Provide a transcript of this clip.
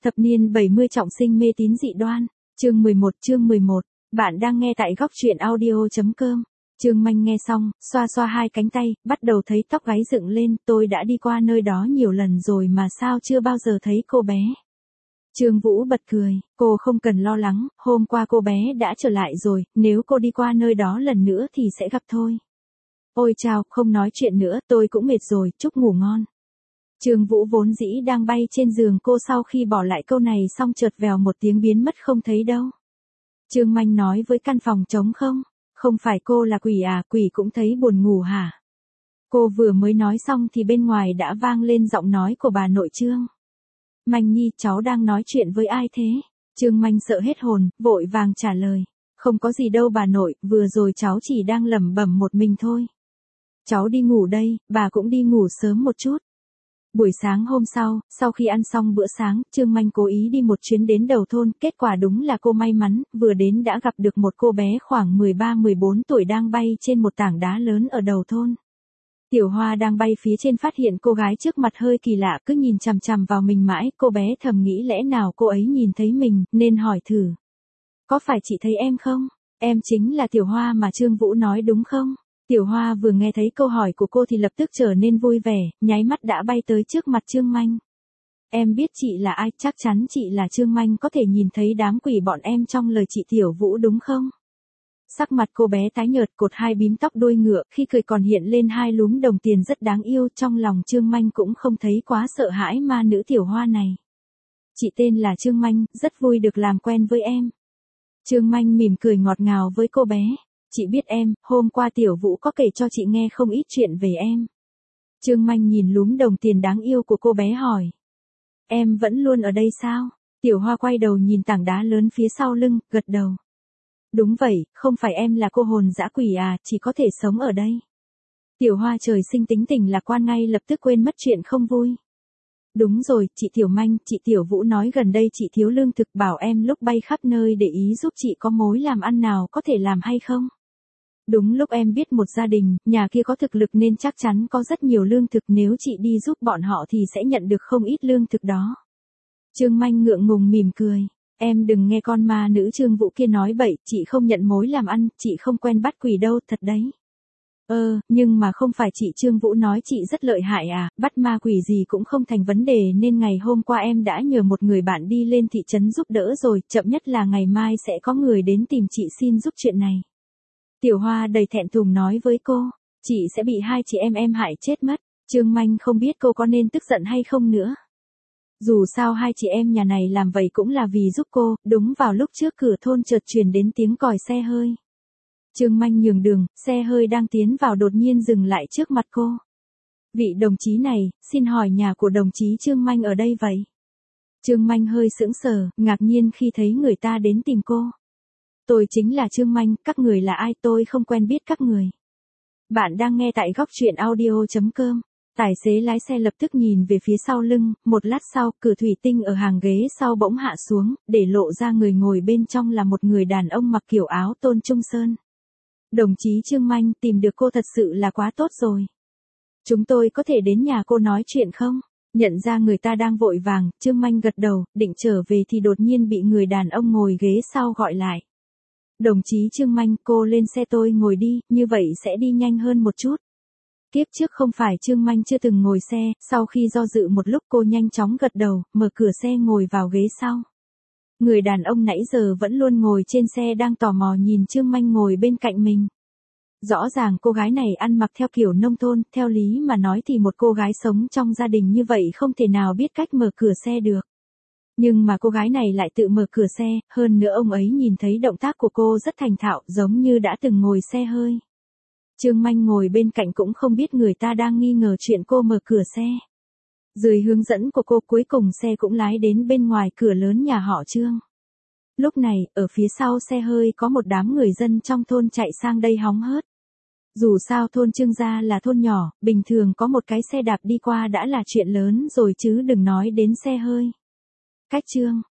Thập niên 70 trọng sinh mê tín dị đoan. Chương 11. Bạn đang nghe tại góc truyện audio.com. Trương Manh nghe xong, xoa xoa hai cánh tay, bắt đầu thấy tóc gáy dựng lên. Tôi đã đi qua nơi đó nhiều lần rồi mà sao chưa bao giờ thấy cô bé. Trương Vũ bật cười, cô không cần lo lắng, hôm qua cô bé đã trở lại rồi, nếu cô đi qua nơi đó lần nữa thì sẽ gặp thôi. Ôi chao, không nói chuyện nữa, tôi cũng mệt rồi, chúc ngủ ngon. Trương Vũ vốn dĩ đang bay trên giường cô, sau khi bỏ lại câu này xong chợt vèo một tiếng biến mất không thấy đâu. Trương Manh nói với căn phòng trống không, không phải cô là quỷ à, quỷ cũng thấy buồn ngủ hả? Cô vừa mới nói xong thì bên ngoài đã vang lên giọng nói của bà nội Trương. Manh Nhi, cháu đang nói chuyện với ai thế? Trương Manh sợ hết hồn, vội vàng trả lời. Không có gì đâu bà nội, vừa rồi cháu chỉ đang lẩm bẩm một mình thôi. Cháu đi ngủ đây, bà cũng đi ngủ sớm một chút. Buổi sáng hôm sau khi ăn xong bữa sáng, Trương Manh cố ý đi một chuyến đến đầu thôn, kết quả đúng là cô may mắn, vừa đến đã gặp được một cô bé khoảng 13-14 tuổi đang bay trên một tảng đá lớn ở đầu thôn. Tiểu Hoa đang bay phía trên phát hiện cô gái trước mặt hơi kỳ lạ, cứ nhìn chằm chằm vào mình mãi, cô bé thầm nghĩ lẽ nào cô ấy nhìn thấy mình, nên hỏi thử. Có phải chị thấy em không? Em chính là Tiểu Hoa mà Trương Vũ nói đúng không? Tiểu Hoa vừa nghe thấy câu hỏi của cô thì lập tức trở nên vui vẻ, nháy mắt đã bay tới trước mặt Trương Manh. Em biết chị là ai, chắc chắn chị là Trương Manh, có thể nhìn thấy đám quỷ bọn em trong lời chị Tiểu Vũ đúng không? Sắc mặt cô bé tái nhợt, cột hai bím tóc đuôi ngựa, khi cười còn hiện lên hai lúm đồng tiền rất đáng yêu, trong lòng Trương Manh cũng không thấy quá sợ hãi ma nữ Tiểu Hoa này. Chị tên là Trương Manh, rất vui được làm quen với em. Trương Manh mỉm cười ngọt ngào với cô bé. Chị biết em, hôm qua Tiểu Vũ có kể cho chị nghe không ít chuyện về em. Trương Manh nhìn lúm đồng tiền đáng yêu của cô bé hỏi. Em vẫn luôn ở đây sao? Tiểu Hoa quay đầu nhìn tảng đá lớn phía sau lưng, gật đầu. Đúng vậy, không phải em là cô hồn dã quỷ à, chỉ có thể sống ở đây. Tiểu Hoa trời sinh tính tình lạc quan, ngay lập tức quên mất chuyện không vui. Đúng rồi, chị Tiểu Manh, chị Tiểu Vũ nói gần đây chị thiếu lương thực, bảo em lúc bay khắp nơi để ý giúp chị có mối làm ăn nào có thể làm hay không? Đúng lúc em biết một gia đình, nhà kia có thực lực nên chắc chắn có rất nhiều lương thực, nếu chị đi giúp bọn họ thì sẽ nhận được không ít lương thực đó. Trương Manh ngượng ngùng mỉm cười. Em đừng nghe con ma nữ Trương Vũ kia nói bậy, chị không nhận mối làm ăn, chị không quen bắt quỷ đâu, thật đấy. Nhưng mà không phải chị Trương Vũ nói chị rất lợi hại à, bắt ma quỷ gì cũng không thành vấn đề, nên ngày hôm qua em đã nhờ một người bạn đi lên thị trấn giúp đỡ rồi, chậm nhất là ngày mai sẽ có người đến tìm chị xin giúp chuyện này. Tiểu Hoa đầy thẹn thùng nói với cô, chị sẽ bị hai chị em hại chết mất. Trương Manh không biết cô có nên tức giận hay không nữa. Dù sao hai chị em nhà này làm vậy cũng là vì giúp cô, đúng vào lúc trước cửa thôn chợt truyền đến tiếng còi xe hơi. Trương Manh nhường đường, xe hơi đang tiến vào đột nhiên dừng lại trước mặt cô. Vị đồng chí này, xin hỏi nhà của đồng chí Trương Manh ở đây vậy? Trương Manh hơi sững sờ, ngạc nhiên khi thấy người ta đến tìm cô. Tôi chính là Trương Manh, các người là ai, tôi không quen biết các người. Bạn đang nghe tại góc truyện audio.com. Tài xế lái xe lập tức nhìn về phía sau lưng, một lát sau, cửa thủy tinh ở hàng ghế sau bỗng hạ xuống, để lộ ra người ngồi bên trong là một người đàn ông mặc kiểu áo tôn trung sơn. Đồng chí Trương Manh, tìm được cô thật sự là quá tốt rồi. Chúng tôi có thể đến nhà cô nói chuyện không? Nhận ra người ta đang vội vàng, Trương Manh gật đầu, định trở về thì đột nhiên bị người đàn ông ngồi ghế sau gọi lại. Đồng chí Trương Manh, cô lên xe tôi ngồi đi, như vậy sẽ đi nhanh hơn một chút. Kiếp trước không phải Trương Manh chưa từng ngồi xe, sau khi do dự một lúc cô nhanh chóng gật đầu, mở cửa xe ngồi vào ghế sau. Người đàn ông nãy giờ vẫn luôn ngồi trên xe đang tò mò nhìn Trương Manh ngồi bên cạnh mình. Rõ ràng cô gái này ăn mặc theo kiểu nông thôn, theo lý mà nói thì một cô gái sống trong gia đình như vậy không thể nào biết cách mở cửa xe được. Nhưng mà cô gái này lại tự mở cửa xe, hơn nữa ông ấy nhìn thấy động tác của cô rất thành thạo, giống như đã từng ngồi xe hơi. Trương Manh ngồi bên cạnh cũng không biết người ta đang nghi ngờ chuyện cô mở cửa xe. Dưới hướng dẫn của cô cuối cùng xe cũng lái đến bên ngoài cửa lớn nhà họ Trương. Lúc này, ở phía sau xe hơi có một đám người dân trong thôn chạy sang đây hóng hớt. Dù sao thôn Trương gia là thôn nhỏ, bình thường có một cái xe đạp đi qua đã là chuyện lớn rồi chứ đừng nói đến xe hơi. Cách Trương